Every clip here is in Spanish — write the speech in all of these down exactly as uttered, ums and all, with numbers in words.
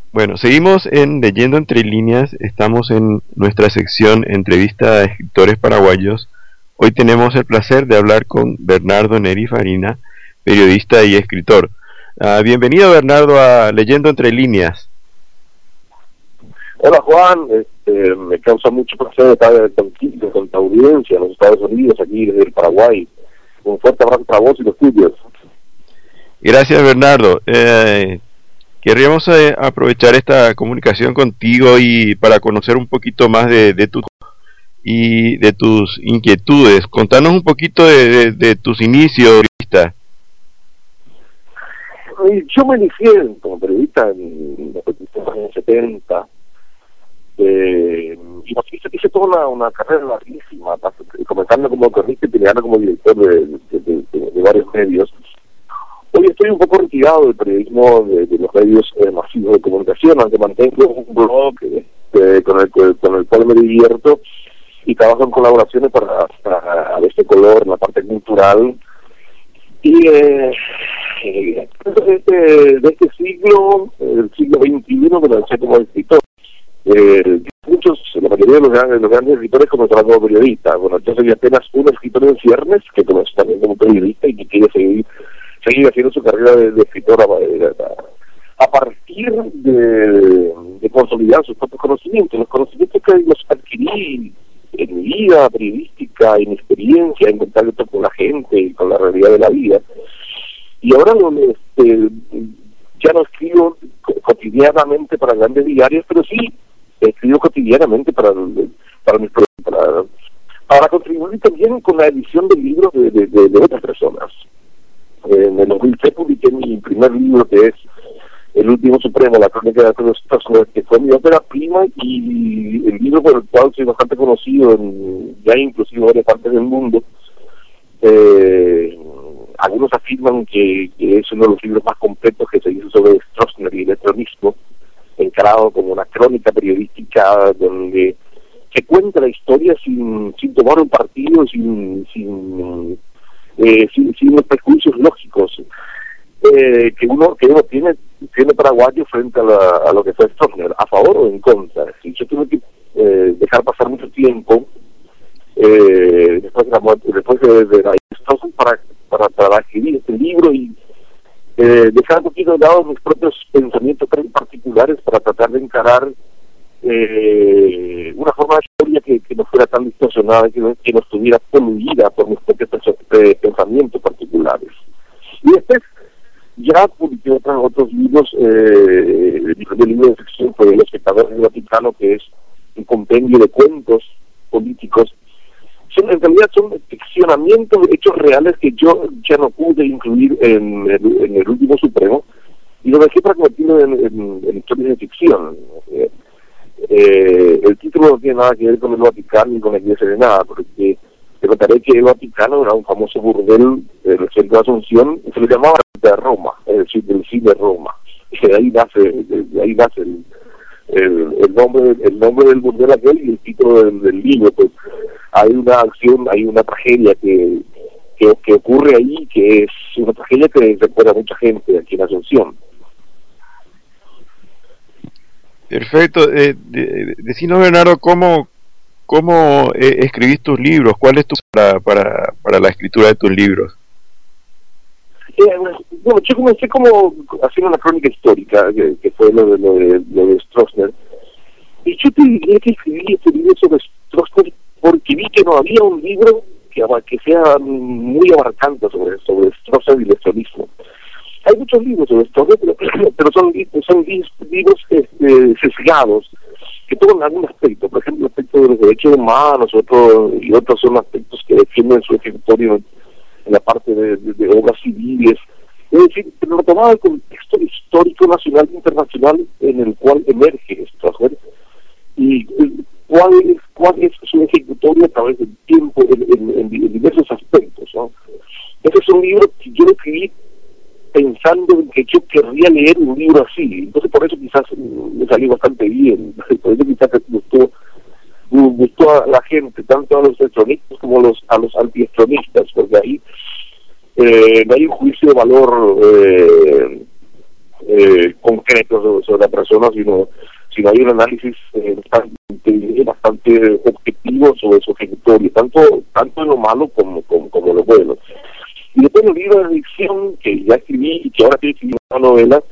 Bueno, seguimos en Leyendo Entre Líneas, estamos en nuestra sección Entrevista a Escritores Paraguayos. Hoy tenemos el placer de hablar con Bernardo Neri Farina, periodista y escritor. Uh, bienvenido, Bernardo, a Leyendo Entre Líneas. Hola, Juan, este, me causa mucho placer estar contigo, con tu audiencia en los Estados Unidos, aquí desde el Paraguay. Un fuerte abrazo para vos y los tuyos. Gracias, Bernardo. Eh, Querríamos eh, aprovechar esta comunicación contigo y para conocer un poquito más de, de tu y de tus inquietudes. Contanos un poquito de, de, de tus inicios, periodista. Yo me inicié como periodista en los años setenta. Eh, y hice, hice toda una, una carrera larguísima, comenzando como cronista y terminando como director de, de, de, de, de varios medios. Hoy estoy un poco retirado del periodismo de, de los medios eh, masivos de comunicación, aunque mantengo un blog eh, con, el, con el cual me divierto y trabajo en colaboraciones para, para de este color, en la parte cultural. Y eh, eh, de, este, de este siglo, el siglo veintiuno, me lancé como escritor. Eh, muchos, la mayoría de los grandes, los grandes escritores comenzaron como periodistas. Bueno, yo soy apenas un escritor en ciernes, que comenzó también como periodista y que quiere seguir seguir haciendo su carrera de, de escritor a, a partir de, de consolidar sus propios conocimientos, los conocimientos que los adquirí en mi vida periodística, en mi experiencia, en contacto con la gente y con la realidad de la vida. Y ahora no, este, ya no escribo cotidianamente para grandes diarios, pero sí escribo cotidianamente para, para mis para, para contribuir también con la edición de libros de, de, de, de otras personas. En el dos mil tres publiqué mi primer libro, que es El Último Supremo, la crónica de los Stroessner, que fue mi ópera prima y el libro por el cual soy bastante conocido en, ya inclusive en varias partes del mundo. Eh, algunos afirman que, que es uno de los libros más completos que se hizo sobre Stroessner y el electronismo, encarado como una crónica periodística donde se cuenta la historia sin, sin tomar un partido, sin... sin Eh, sin, sin los prejuicios lógicos eh, que uno que uno tiene tiene paraguayo frente a, la, a lo que fue Stroessner, a favor o en contra. Si yo tuve que eh, dejar pasar mucho tiempo eh, después de la muerte, después de, de la Stroessner para, para para escribir este libro y eh, dejar un poquito de lado mis propios pensamientos particulares para tratar de encarar Eh, una forma de historia que, que no fuera tan distorsionada, que no, que no estuviera poluida por mis propios pensamientos particulares. Y después ya publiqué otros, otros libros. Eh, el primer libro de ficción fue El Espectador del Vaticano, que es un compendio de cuentos políticos. Son, en realidad son ficcionamientos de hechos reales que yo ya no pude incluir en el, en el Último Supremo y lo dejé para convertirlo en, en, en historias de ficción. Eh, Eh, el título no tiene nada que ver con el Vaticano ni con la Iglesia de nada, porque te contaré que el Vaticano era un famoso burdel del centro de Asunción, se le llamaba de Roma, es decir, del cine Roma, y de ahí nace, de, de ahí nace el, el, el nombre el nombre del burdel aquel y el título del, del libro. Pues hay una acción, hay una tragedia que, que, que ocurre ahí, que es una tragedia que recuerda a mucha gente aquí en Asunción. Perfecto. Eh, de, decinos, Bernardo, ¿cómo, cómo eh, escribís tus libros? ¿Cuál es tu para, para, para la escritura de tus libros? Eh, bueno, yo comencé como haciendo una crónica histórica, que, que fue lo de, lo de, lo de Stroessner. Y yo te diría que escribí este libro sobre Stroessner porque vi que no había un libro que, que sea muy abarcante sobre, sobre Stroessner y el electronismo. Hay muchos libros sobre esto, pero, pero son, son libros este, sesgados, que toman algún aspecto, por ejemplo, el aspecto de los derechos humanos, otro, y otros son aspectos que defienden su ejecutorio en, en la parte de, de, de obras civiles. Es decir, pero lo tomaba el contexto histórico nacional e internacional en el cual emerge Stroessner y cuál es, cuál es su ejecutorio a través del tiempo en, en, en, en diversos aspectos, ¿no? Ese es un libro que yo escribí pensando en que yo querría leer un libro así, entonces por eso quizás me salió bastante bien, por eso quizás gustó, gustó a la gente, tanto a los electronistas como a los, a los antiestronistas, porque ahí eh, no hay un juicio de valor eh, eh, concreto sobre, sobre la persona, sino, sino hay un análisis eh, bastante, bastante objetivo sobre su ejecutoria, tanto, tanto en lo malo como, como, como en lo bueno. Y después el libro de ficción que ya escribí y que ahora estoy escribiendo una novela,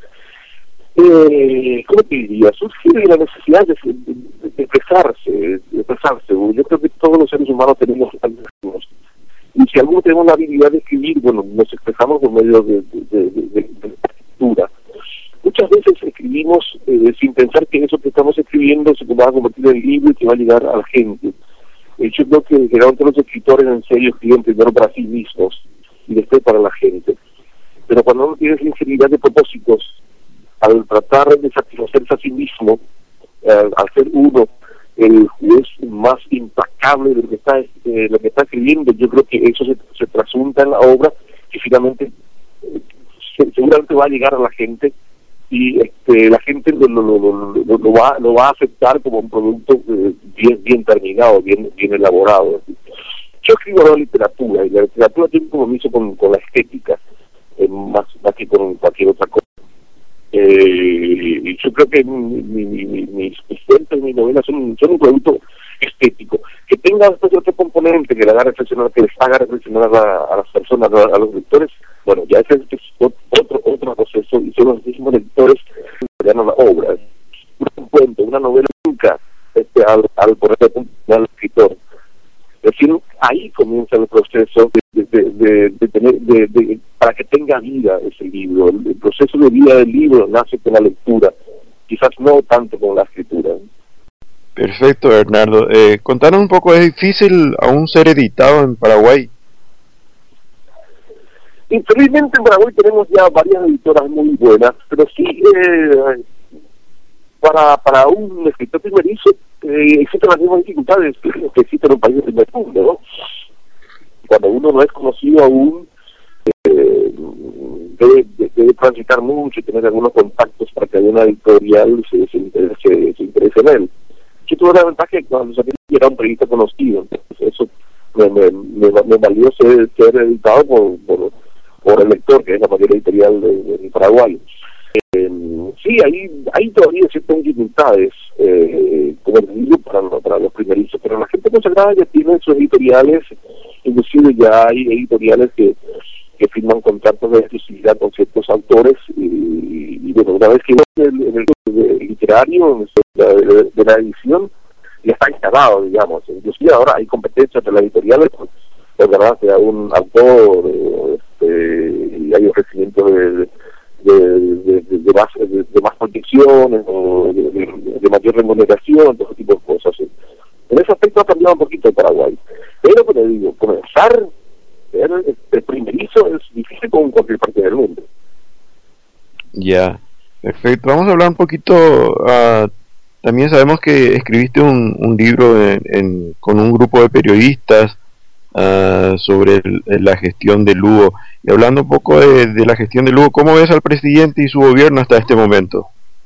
eh, ¿cómo te diría? Surge de la necesidad de, de, de expresarse, de expresarse. Yo creo que todos los seres humanos tenemos algoritmos. Y si algunos tenemos la habilidad de escribir, bueno, nos expresamos por medio de, de, de, de, de la escritura. Muchas veces escribimos eh, sin pensar que eso que estamos escribiendo se va a convertir en libro y que va a llegar a la gente. Eh, yo creo que generalmente los escritores en serio escriben primero para sí mismos y después para la gente. Pero cuando uno tiene sinceridad de propósitos, al tratar de satisfacerse a sí mismo, eh, al ser uno el juez más implacable de lo que está eh, lo que está escribiendo, yo creo que eso se, se trasunta en la obra y finalmente eh, se, seguramente va a llegar a la gente y este, la gente lo, lo, lo, lo, lo, va, lo va a aceptar como un producto eh, bien bien terminado, bien bien elaborado. Yo escribo la literatura y la literatura tiene un compromiso con, con la estética, eh, más, más que con cualquier otra cosa. Eh, y yo creo que mi, mi, mi, mis cuentos, mis novelas son, son un producto estético, que tenga después otro componente que le haga reflexionar, que les haga reflexionar a, a las personas, a, a los lectores. Bueno, ya ese es otro otro proceso y son los mismos lectores que dan la obra. Un cuento, una novela nunca este, al, al poner al escritor. Es decir, ahí comienza el proceso de, de, de, de tener, de, de, para que tenga vida ese libro. El, el proceso de vida del libro nace con la lectura, quizás no tanto con la escritura. Perfecto, Bernardo. Eh, contanos un poco, ¿es difícil aún ser editado en Paraguay? Infelizmente en Paraguay tenemos ya varias editoras muy buenas, pero sí, eh, para para un escritor primerizo, eh, existen las mismas dificultades que existen en un país de primer mundo, ¿no? Cuando uno no es conocido aún, eh, debe, debe transitar mucho y tener algunos contactos para que haya una editorial se, se, interese, se interese en él. Yo tuve la ventaja que cuando se era un periodista conocido, entonces eso me, me, me, me valió ser, ser editado por, por, por el lector, que es la mayor editorial de, de Paraguay. Eh, sí, hay, hay todavía ciertas dificultades, eh, como les digo, para, para los primerizos, pero la gente consagrada ya tiene sus editoriales, inclusive ya hay editoriales que, que firman contratos de exclusividad con ciertos autores, y, y bueno, una vez que en el, en el literario, de, de, de la edición, ya está instalado, digamos, inclusive ahora hay competencias de las editoriales, pues, pues verdad, que a un autor, este, y hay ofrecimiento de De, de, de, de, más, de, de más protecciones o de, de, de mayor remuneración, todo ese tipo de cosas. ¿Sí? En ese aspecto ha cambiado un poquito en Paraguay. Pero, como digo, comenzar el, el primerizo es difícil con cualquier parte del mundo. Ya, perfecto. Vamos a hablar un poquito. Uh, también sabemos que escribiste un, un libro en, en, con un grupo de periodistas Uh, sobre el, la gestión de Lugo. Y hablando un poco de, de la gestión de Lugo, ¿cómo ves al presidente y su gobierno hasta este momento?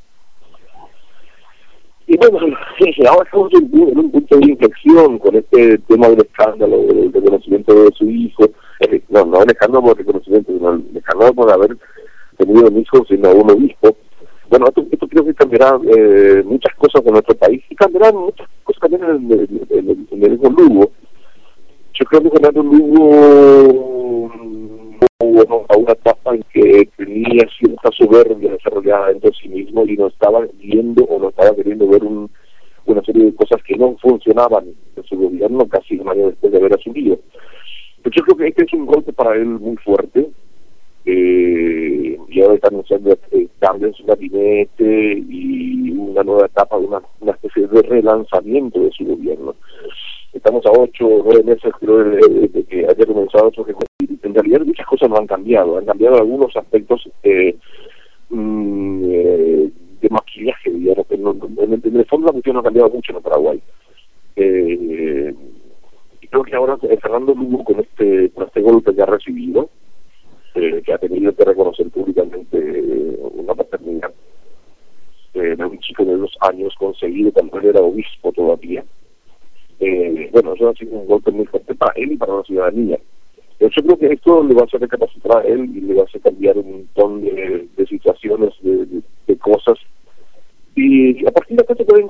Y bueno, sí, ahora estamos en un punto de inflexión con este tema del escándalo, del reconocimiento de su hijo. Eh, no, no el escándalo por reconocimiento, sino el escándalo por haber tenido un hijo sin un obispo. Bueno, esto, esto creo que cambiará eh, muchas cosas en nuestro país y cambiarán muchas cosas también en el, en el, en el, en el Lugo. Yo creo que Fernando Lugo bueno, a una etapa en que tenía cierta soberbia desarrollada dentro de sí mismo y no estaba viendo o no estaba queriendo ver un, una serie de cosas que no funcionaban en su gobierno casi un año después de haber asumido. Pero yo creo que este es un golpe para él muy fuerte, eh, y ahora está anunciando eh, cambios en su gabinete y una nueva etapa, una, una especie de relanzamiento de su gobierno. Estamos a ocho o nueve meses, creo, de, de, de que haya comenzado su ejecución. En realidad muchas cosas no han cambiado, han cambiado algunos aspectos eh, mm, eh, de maquillaje, digamos, que no, no, en, el, en el fondo la cuestión no ha cambiado mucho en Paraguay. Eh, y creo que ahora eh, Fernando Lugo, con este, con este golpe que ha recibido, eh, que ha tenido que reconocer públicamente eh, una paternidad eh, de un chico de dos años conseguido cuando él era obispo todavía, Eh, bueno, eso ha sido un golpe muy fuerte para él y para la ciudadanía. Pero yo creo que esto le va a hacer recapacitar a él y le va a hacer cambiar un montón de, de situaciones, de, de, de cosas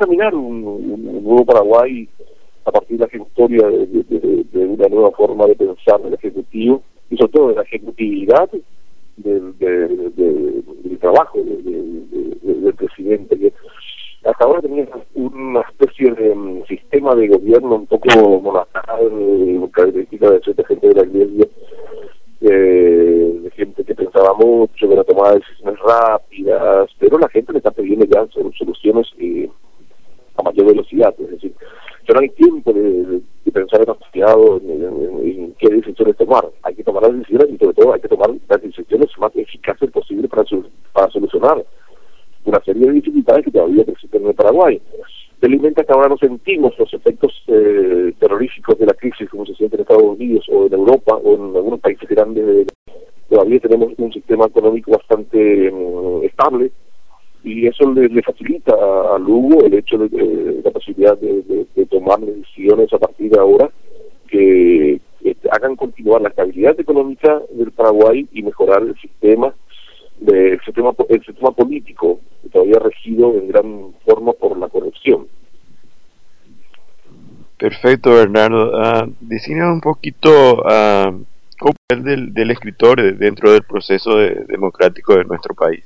encaminar un, un, un nuevo Paraguay a partir de la ejecutoria de, de, de, de una nueva forma de pensar del Ejecutivo y sobre todo de la ejecutividad del, de, de, de, del trabajo de, de, de, del presidente, que hasta ahora tenía una especie de um, sistema de gobierno un poco monacal, característica de cierta gente de la iglesia, eh, de gente que pensaba mucho, que no tomaba decisiones rápidas, pero la gente le está pidiendo ya soluciones eh, a mayor velocidad, es decir, ya no hay tiempo de, de pensar demasiado en, en, en qué decisiones tomar, hay que tomar las decisiones y sobre todo hay que tomar las decisiones más eficaces posibles para, para solucionar una serie de dificultades que todavía existen en el Paraguay. Felizmente hasta ahora no sentimos los efectos eh, terroríficos de la crisis como se siente en Estados Unidos o en Europa o en algunos países grandes. Todavía tenemos un sistema económico bastante eh, estable y eso le, le facilita a Lugo el hecho de, de la posibilidad de, de, de tomar decisiones a partir de ahora que, que hagan continuar la estabilidad económica del Paraguay y mejorar el sistema del sistema, el sistema político, que todavía regido en gran forma por la corrupción. Perfecto, Bernardo. Uh, Decínos un poquito uh, cómo es el del, del escritor dentro del proceso de, democrático de nuestro país.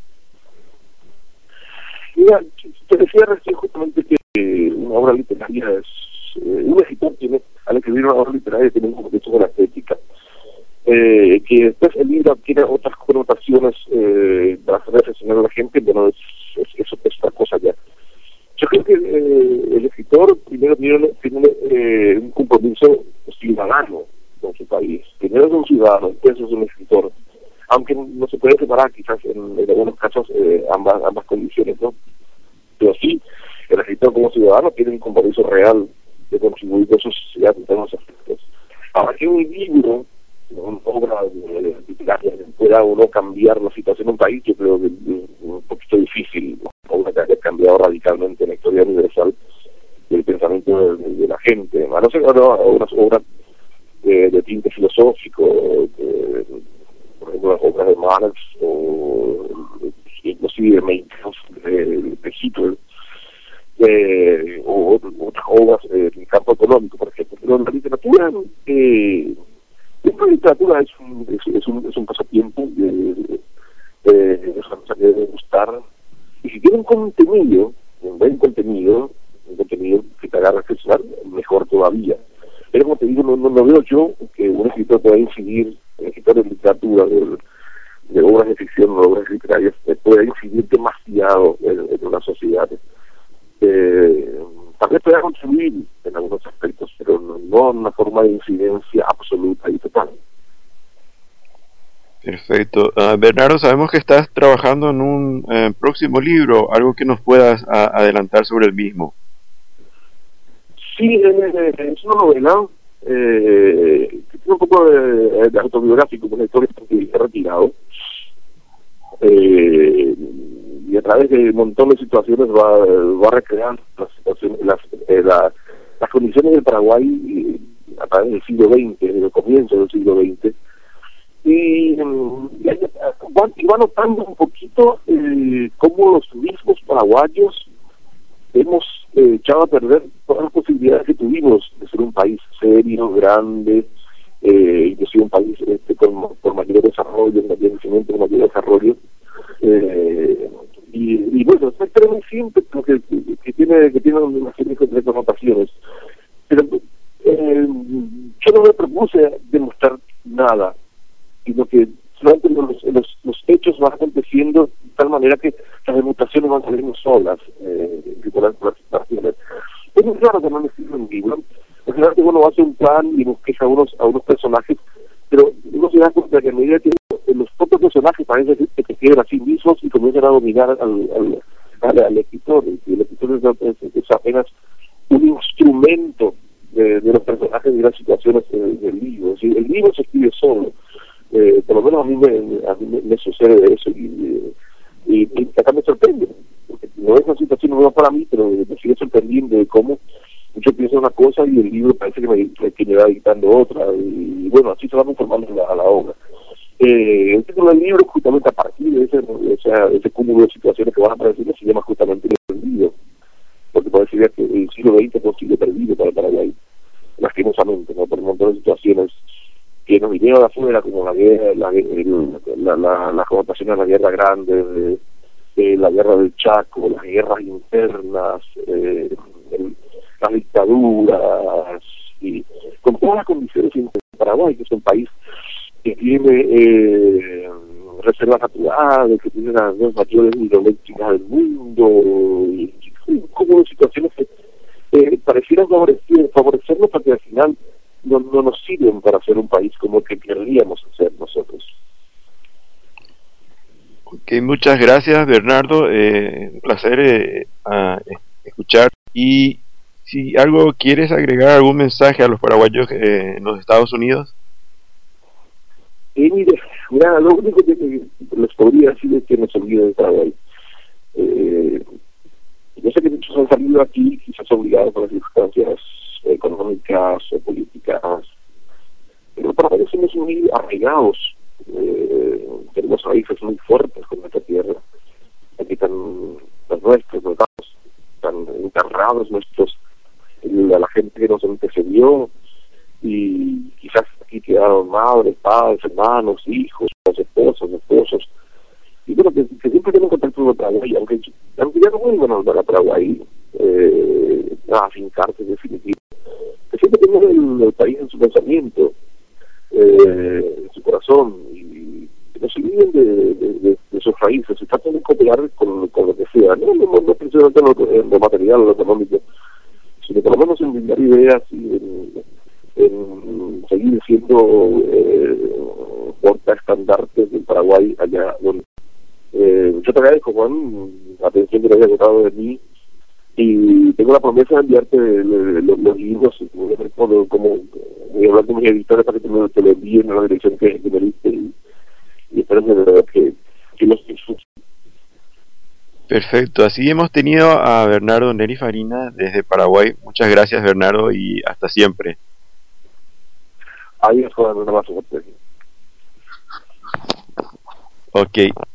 Mira, te decía recién justamente que eh, una obra literaria es... Eh, un escritor tiene, al escribir una obra literaria, tiene un compromiso con la estética. Eh, que después el libro tiene otras connotaciones eh, para hacer reflexionar a la gente, bueno, es, es, eso es otra cosa ya. Yo creo que eh, el escritor primero tiene, tiene eh, un compromiso ciudadano con su país. Primero es un ciudadano, después es un escritor. Aunque no se puede separar quizás en, en algunos casos eh, ambas, ambas condiciones, ¿no? Pero sí, el escritor como ciudadano tiene un compromiso real de contribuir con su sociedad en todos los aspectos. Ahora que un libro, una obra literaria que pueda uno cambiar la situación de un país, yo creo que es un poquito difícil, una obra que haya cambiado radicalmente la historia universal del pensamiento de, de la gente. A no ser unas obras de, de tinte filosófico, de, por ejemplo las obras de Marx o inclusive de Meithof, de, de Hitler, eh, o otras obras eh, en el campo económico, por ejemplo. Pero en la literatura eh, la literatura es un, es, es un, es un pasatiempo, eh, eh, es una cosa que debe gustar, y si tiene un contenido, un buen contenido, un contenido que te haga reflexionar, mejor todavía. Pero como te digo, no, no, no veo yo que un escritor pueda incidir, un escritor de literatura, de, de obras de ficción, de obras literarias, pueda incidir demasiado en, en una sociedad. Eh, tal vez pueda contribuir en algunos aspectos, pero no, no en una forma de incidencia absoluta y total. Perfecto. Uh, Bernardo, sabemos que estás trabajando en un uh, próximo libro, algo que nos puedas uh, adelantar sobre el mismo. Sí, eh, es una novela eh, que tiene un poco de, de autobiográfico, porque la historia que se ha retirado. Eh, y a través de un montón de situaciones va, va recreando las, situaciones, las, eh, la, las condiciones del Paraguay eh, a través del siglo veinte, desde el comienzo del siglo veinte, y, y, van, y va notando un poquito eh, cómo los mismos paraguayos hemos eh, echado a perder todas las posibilidades que tuvimos de ser un país serio, grande, eh, inclusive un país este, con, con mayor desarrollo, un mayor crecimiento, con mayor desarrollo. Eh, y, y bueno, es muy simple, que, que tiene que tiene una serie de connotaciones. Pero eh, yo no me propuse demostrar nada, sino que solamente los, los, los hechos van aconteciendo de tal manera que las demostraciones van saliendo solas, eh, por las situaciones. Es muy claro que no me escribo un libro, es claro que uno hace un plan y busca a unos, a unos personajes, pero uno se da cuenta que a medida que los propios personajes parece que se quedan a sí mismos y comienzan a dominar al, al, al, al escritor, y el escritor es, es, es apenas un instrumento de, de los personajes y de las situaciones del, del libro. Es decir, el libro se escribe solo. Eh, por lo menos a mí me, a mí me, me sucede eso y, y, y acá me sorprende, porque no es una situación nueva para mí, pero me sigue sorprendiendo de cómo yo pienso una cosa y el libro parece que me, que me va dictando otra, y, y bueno, así se va conformando la, a la obra. Eh, el título del libro, justamente a partir de ese, o sea, ese cúmulo de situaciones que van a aparecer, se llama justamente el libro. parecería que el siglo veinte fue un siglo perdido para el Paraguay, lastimosamente, ¿no? Por un montón de situaciones que nos vinieron de afuera, como la guerra, la, el, la, la, las connotaciones de la guerra grande, de, de la guerra del Chaco, las guerras internas, eh, el, las dictaduras, y con todas las condiciones en Paraguay, que es un país que tiene eh, reservas naturales, que tiene las dos mayores hidroeléctricas del mundo, y, y como situaciones que eh, parecieran favorecer, favorecernos, porque al final no, no nos sirven para ser un país como el que querríamos ser nosotros. Ok, muchas gracias, Bernardo. Eh, un placer eh, a, escuchar. Y si algo quieres agregar, algún mensaje a los paraguayos eh, en los Estados Unidos. Y mire, mira, lo único que les podría decir es que no se olviden de Paraguay. Eh, yo sé que muchos han salido aquí, quizás obligados por las circunstancias económicas o políticas, pero Paraguay somos muy arraigados, eh, tenemos raíces muy fuertes con nuestra tierra. Aquí están los nuestros, los datos, están enterrados nuestros, a la gente que nos antecedió, y quizás aquí quedaron madres, padres, hermanos, hijos, esposos, esposos, y bueno, que, que siempre tenemos contacto con Paraguay, aunque, aunque ya no vuelvan a volver a Paraguay, eh, a afincarse en definitiva, que siempre tenemos el, el país en su pensamiento, eh, en su corazón, y que no se olviden de, de, de, de sus raíces, y traten de cooperar con, con lo que sea, no, no, no precisamente en lo, en lo material o lo económico, sino por lo menos en brindar ideas y en, en seguir siendo eh, portaestandartes del Paraguay allá donde. Eh, yo te agradezco, Juan, la atención que te hayas dado de mí, y tengo la promesa de enviarte los, los libros, como, como voy a hablar con mis editores para que te, me, te lo envíen a la dirección que, que me diste, y, y espero que, que, que los disfrutes. Perfecto, así hemos tenido a Bernardo Neri Farina desde Paraguay. Muchas gracias, Bernardo, y hasta siempre. Adiós, Juan, un abrazo. Ok.